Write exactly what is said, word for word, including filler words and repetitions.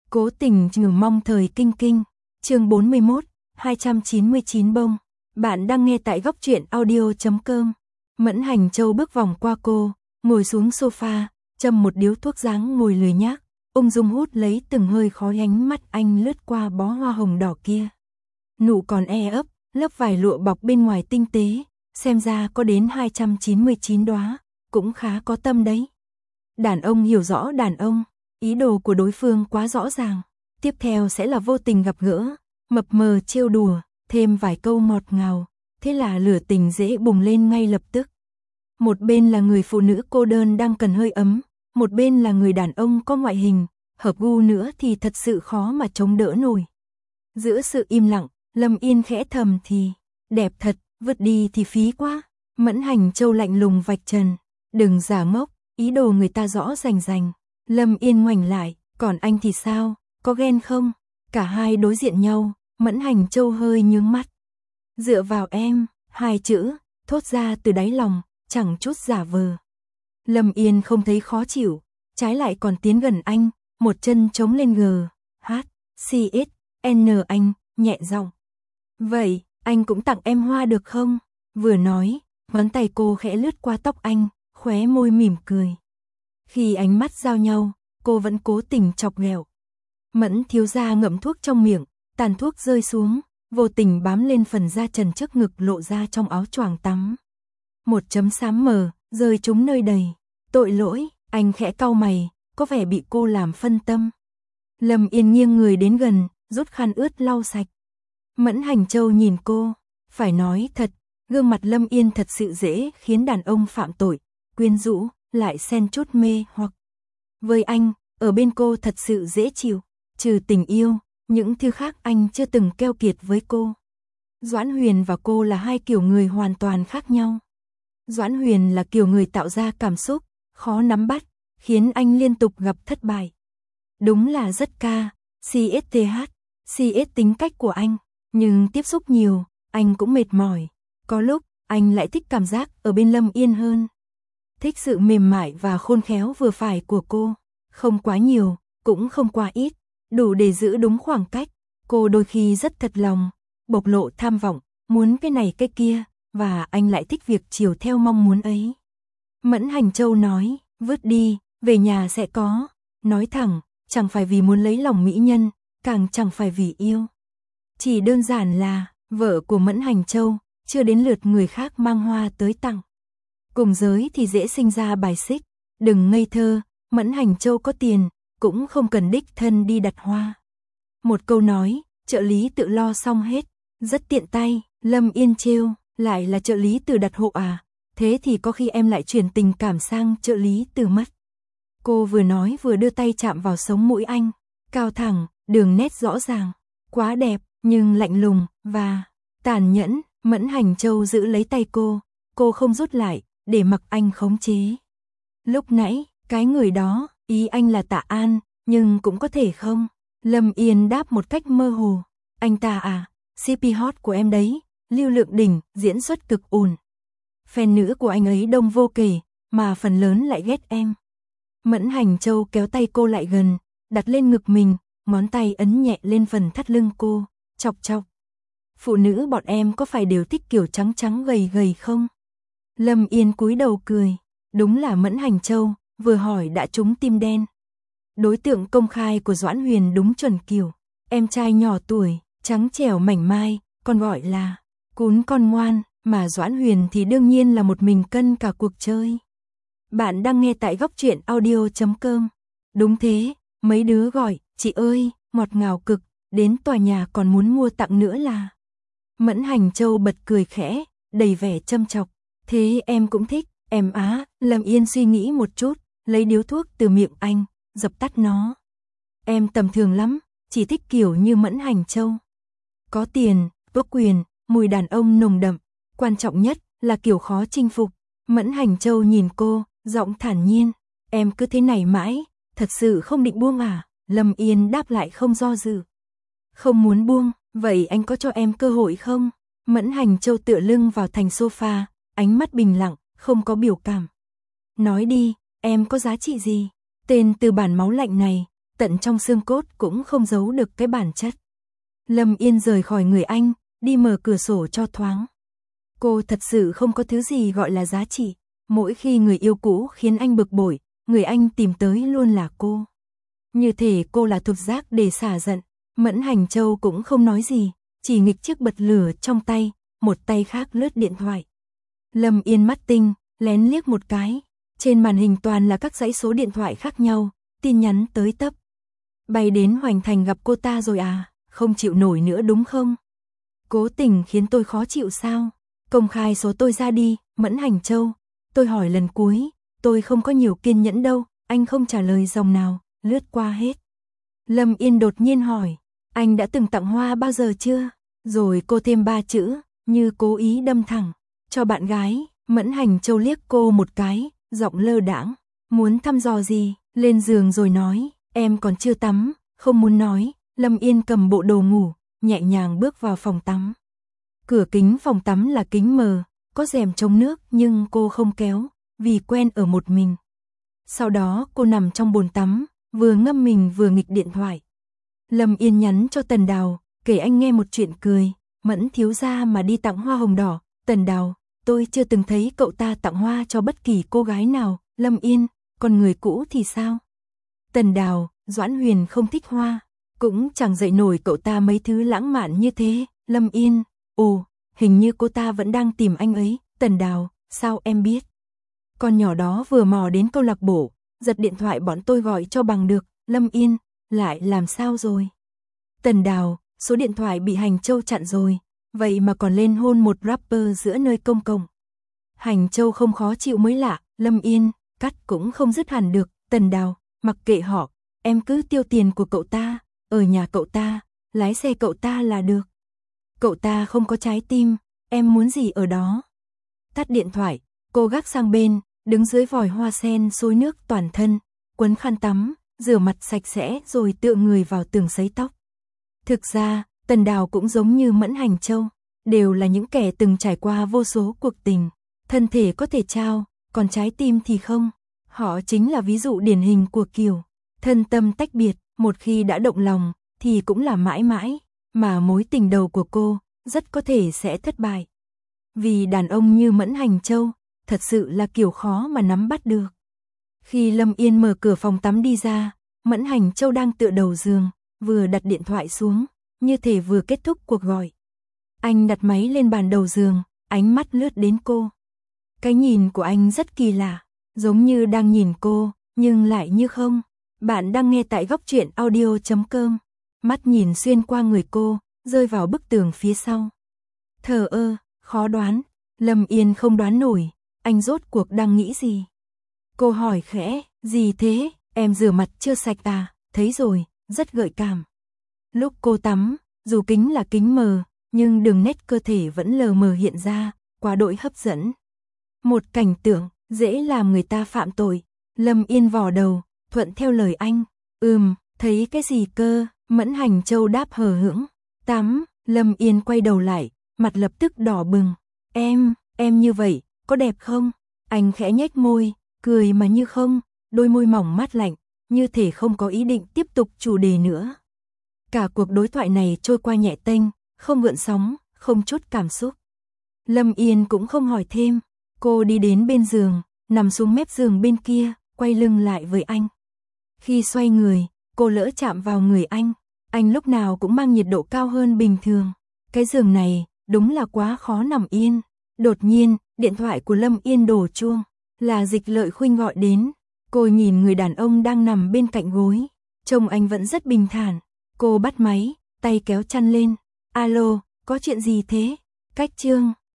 Cố tình trừ mong thời kinh kinh. Chương bốn mươi mốt, hai trăm chín mươi chín bông. Bạn đang nghe tại góc truyện audio chấm com. Mẫn Hành Châu bước vòng qua cô, ngồi xuống sofa, châm một điếu thuốc dáng ngồi lười nhác, ung dung hút lấy từng hơi khói, ánh mắt anh lướt qua bó hoa hồng đỏ kia. Nụ còn e ấp, lớp vải lụa bọc bên ngoài tinh tế, xem ra có đến hai trăm chín mươi chín đóa, cũng khá có tâm đấy. Đàn ông hiểu rõ đàn ông, ý đồ của đối phương quá rõ ràng, tiếp theo sẽ là vô tình gặp gỡ, mập mờ trêu đùa, thêm vài câu ngọt ngào, thế là lửa tình dễ bùng lên ngay lập tức. Một bên là người phụ nữ cô đơn đang cần hơi ấm, một bên là người đàn ông có ngoại hình, hợp gu nữa thì thật sự khó mà chống đỡ nổi. Giữa sự im lặng, Lâm Yên khẽ thầm thì, đẹp thật, vứt đi thì phí quá. Mẫn Hành Châu lạnh lùng vạch trần, đừng giả ngốc, ý đồ người ta rõ rành rành. Lâm Yên ngoảnh lại, còn anh thì sao, có ghen không? Cả hai đối diện nhau, Mẫn Hành Châu hơi nhướng mắt. Dựa vào em, hai chữ, thốt ra từ đáy lòng, chẳng chút giả vờ. Lâm Yên không thấy khó chịu, trái lại còn tiến gần anh, một chân chống lên G, H, C, S, N anh, nhẹ giọng. Vậy, anh cũng tặng em hoa được không? Vừa nói, ngón tay cô khẽ lướt qua tóc anh, khóe môi mỉm cười. Khi ánh mắt giao nhau, cô vẫn cố tình chọc ghẹo. Mẫn thiếu gia ngậm thuốc trong miệng, tàn thuốc rơi xuống, vô tình bám lên phần da trần trước ngực lộ ra trong áo choàng tắm. Một chấm xám mờ, rơi trúng nơi đầy. Tội lỗi, anh khẽ cau mày, có vẻ bị cô làm phân tâm. Lâm Yên nghiêng người đến gần, rút khăn ướt lau sạch. Mẫn Hành Châu nhìn cô, phải nói thật, gương mặt Lâm Yên thật sự dễ khiến đàn ông phạm tội, quyến rũ, lại xen chút mê hoặc. Với anh, ở bên cô thật sự dễ chịu, trừ tình yêu, những thứ khác anh chưa từng keo kiệt với cô. Doãn Huyền và cô là hai kiểu người hoàn toàn khác nhau. Doãn Huyền là kiểu người tạo ra cảm xúc, khó nắm bắt, khiến anh liên tục gặp thất bại. Đúng là rất ca, xê ét tê hát, xê ét tính cách của anh, nhưng tiếp xúc nhiều, anh cũng mệt mỏi. Có lúc, anh lại thích cảm giác ở bên Lâm Yên hơn. Thích sự mềm mại và khôn khéo vừa phải của cô, không quá nhiều, cũng không quá ít, đủ để giữ đúng khoảng cách. Cô đôi khi rất thật lòng, bộc lộ tham vọng, muốn cái này cái kia, và anh lại thích việc chiều theo mong muốn ấy. Mẫn Hành Châu nói, vứt đi, về nhà sẽ có. Nói thẳng, chẳng phải vì muốn lấy lòng mỹ nhân, càng chẳng phải vì yêu. Chỉ đơn giản là, vợ của Mẫn Hành Châu, chưa đến lượt người khác mang hoa tới tặng. Cùng giới thì dễ sinh ra bài xích, đừng ngây thơ, Mẫn Hành Châu có tiền, cũng không cần đích thân đi đặt hoa. Một câu nói, trợ lý tự lo xong hết, rất tiện tay. Lâm Yên trêu, lại là trợ lý từ đặt hộ à, thế thì có khi em lại chuyển tình cảm sang trợ lý từ mất. Cô vừa nói vừa đưa tay chạm vào sống mũi anh, cao thẳng, đường nét rõ ràng, quá đẹp, nhưng lạnh lùng, và tàn nhẫn. Mẫn Hành Châu giữ lấy tay cô, cô không rút lại, để mặc anh khống chế. Lúc nãy, cái người đó, ý anh là Tạ An, nhưng cũng có thể không. Lâm Yên đáp một cách mơ hồ, anh ta à, xê pê hot của em đấy, lưu lượng đỉnh, diễn xuất cực ổn. Fan nữ của anh ấy đông vô kể, mà phần lớn lại ghét em. Mẫn Hành Châu kéo tay cô lại gần, đặt lên ngực mình, ngón tay ấn nhẹ lên phần thắt lưng cô, chọc chọc. Phụ nữ bọn em có phải đều thích kiểu trắng trắng gầy gầy không? Lâm Yên cúi đầu cười, đúng là Mẫn Hành Châu, vừa hỏi đã trúng tim đen. Đối tượng công khai của Doãn Huyền đúng chuẩn kiểu, em trai nhỏ tuổi, trắng trẻo mảnh mai, còn gọi là cún con ngoan, mà Doãn Huyền thì đương nhiên là một mình cân cả cuộc chơi. Bạn đang nghe tại góc truyện audio chấm com. Đúng thế, mấy đứa gọi, chị ơi, ngọt ngào cực, đến tòa nhà còn muốn mua tặng nữa là. Mẫn Hành Châu bật cười khẽ, đầy vẻ châm chọc. Thế em cũng thích, em á. Lâm Yên suy nghĩ một chút, lấy điếu thuốc từ miệng anh, dập tắt nó. Em tầm thường lắm, chỉ thích kiểu như Mẫn Hành Châu. Có tiền, có quyền, mùi đàn ông nồng đậm, quan trọng nhất là kiểu khó chinh phục. Mẫn Hành Châu nhìn cô, giọng thản nhiên, em cứ thế này mãi, thật sự không định buông à? Lâm Yên đáp lại không do dự. Không muốn buông, vậy anh có cho em cơ hội không? Mẫn Hành Châu tựa lưng vào thành sofa, ánh mắt bình lặng, không có biểu cảm. Nói đi, em có giá trị gì? Tên từ bản máu lạnh này, tận trong xương cốt cũng không giấu được cái bản chất. Lâm Yên rời khỏi người anh, đi mở cửa sổ cho thoáng. Cô thật sự không có thứ gì gọi là giá trị. Mỗi khi người yêu cũ khiến anh bực bội, người anh tìm tới luôn là cô. Như thể cô là thuộc giác để xả giận. Mẫn Hành Châu cũng không nói gì, chỉ nghịch chiếc bật lửa trong tay, một tay khác lướt điện thoại. Lâm Yên mắt tinh, lén liếc một cái. Trên màn hình toàn là các dãy số điện thoại khác nhau, tin nhắn tới tấp. Bay đến Hoành Thành gặp cô ta rồi à, không chịu nổi nữa đúng không? Cố tình khiến tôi khó chịu sao? Công khai số tôi ra đi, Mẫn Hành Châu. Tôi hỏi lần cuối, tôi không có nhiều kiên nhẫn đâu, anh không trả lời dòng nào, lướt qua hết. Lâm Yên đột nhiên hỏi, anh đã từng tặng hoa bao giờ chưa? Rồi cô thêm ba chữ, như cố ý đâm thẳng. Cho bạn gái, Mẫn Hành Châu liếc cô một cái, giọng lơ đãng. Muốn thăm dò gì? Lên giường rồi nói, em còn chưa tắm, không muốn nói. Lâm Yên cầm bộ đồ ngủ, nhẹ nhàng bước vào phòng tắm. Cửa kính phòng tắm là kính mờ, có rèm chống nước nhưng cô không kéo, vì quen ở một mình. Sau đó cô nằm trong bồn tắm, vừa ngâm mình vừa nghịch điện thoại. Lâm Yên nhắn cho Tần Đào, kể anh nghe một chuyện cười. Mẫn thiếu gia mà đi tặng hoa hồng đỏ. Tần Đào, tôi chưa từng thấy cậu ta tặng hoa cho bất kỳ cô gái nào. Lâm Yên, còn người cũ thì sao? Tần Đào, Doãn Huyền không thích hoa, cũng chẳng dạy nổi cậu ta mấy thứ lãng mạn như thế. Lâm Yên, ồ, hình như cô ta vẫn đang tìm anh ấy. Tần Đào, sao em biết? Con nhỏ đó vừa mò đến câu lạc bộ, giật điện thoại bọn tôi gọi cho bằng được. Lâm Yên, lại làm sao rồi? Tần Đào, số điện thoại bị Hành Châu chặn rồi, vậy mà còn lên hôn một rapper giữa nơi công cộng. Hành Châu không khó chịu mới lạ. Lâm Yên, cắt cũng không dứt hẳn được. Tần Đào, mặc kệ họ, em cứ tiêu tiền của cậu ta, ở nhà cậu ta, lái xe cậu ta là được. Cậu ta không có trái tim, em muốn gì ở đó. Tắt điện thoại, cô gác sang bên, đứng dưới vòi hoa sen xối nước toàn thân, quấn khăn tắm, rửa mặt sạch sẽ rồi tựa người vào tường sấy tóc. Thực ra, Tần Đào cũng giống như Mẫn Hành Châu, đều là những kẻ từng trải qua vô số cuộc tình. Thân thể có thể trao, còn trái tim thì không. Họ chính là ví dụ điển hình của kiểu thân tâm tách biệt, một khi đã động lòng thì cũng là mãi mãi, mà mối tình đầu của cô rất có thể sẽ thất bại. Vì đàn ông như Mẫn Hành Châu, thật sự là kiểu khó mà nắm bắt được. Khi Lâm Yên mở cửa phòng tắm đi ra, Mẫn Hành Châu đang tựa đầu giường, vừa đặt điện thoại xuống, như thể vừa kết thúc cuộc gọi. Anh đặt máy lên bàn đầu giường, ánh mắt lướt đến cô. Cái nhìn của anh rất kỳ lạ, giống như đang nhìn cô, nhưng lại như không. Bạn đang nghe tại góc truyện audio chấm com. Mắt nhìn xuyên qua người cô, rơi vào bức tường phía sau. Thờ ơ, khó đoán. Lâm Yên không đoán nổi, anh rốt cuộc đang nghĩ gì. Cô hỏi khẽ, gì thế, em rửa mặt chưa sạch à? Thấy rồi, rất gợi cảm. Lúc cô tắm, dù kính là kính mờ, nhưng đường nét cơ thể vẫn lờ mờ hiện ra, quá đỗi hấp dẫn. Một cảnh tượng, dễ làm người ta phạm tội. Lâm Yên vò đầu, thuận theo lời anh. Ừm, thấy cái gì cơ? Mẫn Hành Châu đáp hờ hững. Tắm. Lâm Yên quay đầu lại, mặt lập tức đỏ bừng. Em, em như vậy, có đẹp không? Anh khẽ nhếch môi, cười mà như không, đôi môi mỏng mát lạnh, như thể không có ý định tiếp tục chủ đề nữa. Cả cuộc đối thoại này trôi qua nhẹ tênh, không gợn sóng, không chút cảm xúc. Lâm Yên cũng không hỏi thêm, cô đi đến bên giường, nằm xuống mép giường bên kia, quay lưng lại với anh. Khi xoay người, cô lỡ chạm vào người anh, anh lúc nào cũng mang nhiệt độ cao hơn bình thường. Cái giường này, đúng là quá khó nằm yên. Đột nhiên, điện thoại của Lâm Yên đổ chuông, là Dịch Lợi Khuynh gọi đến. Cô nhìn người đàn ông đang nằm bên cạnh gối, trông anh vẫn rất bình thản. Cô bắt máy, tay kéo chăn lên. Alo, có chuyện gì thế? Cách Trương,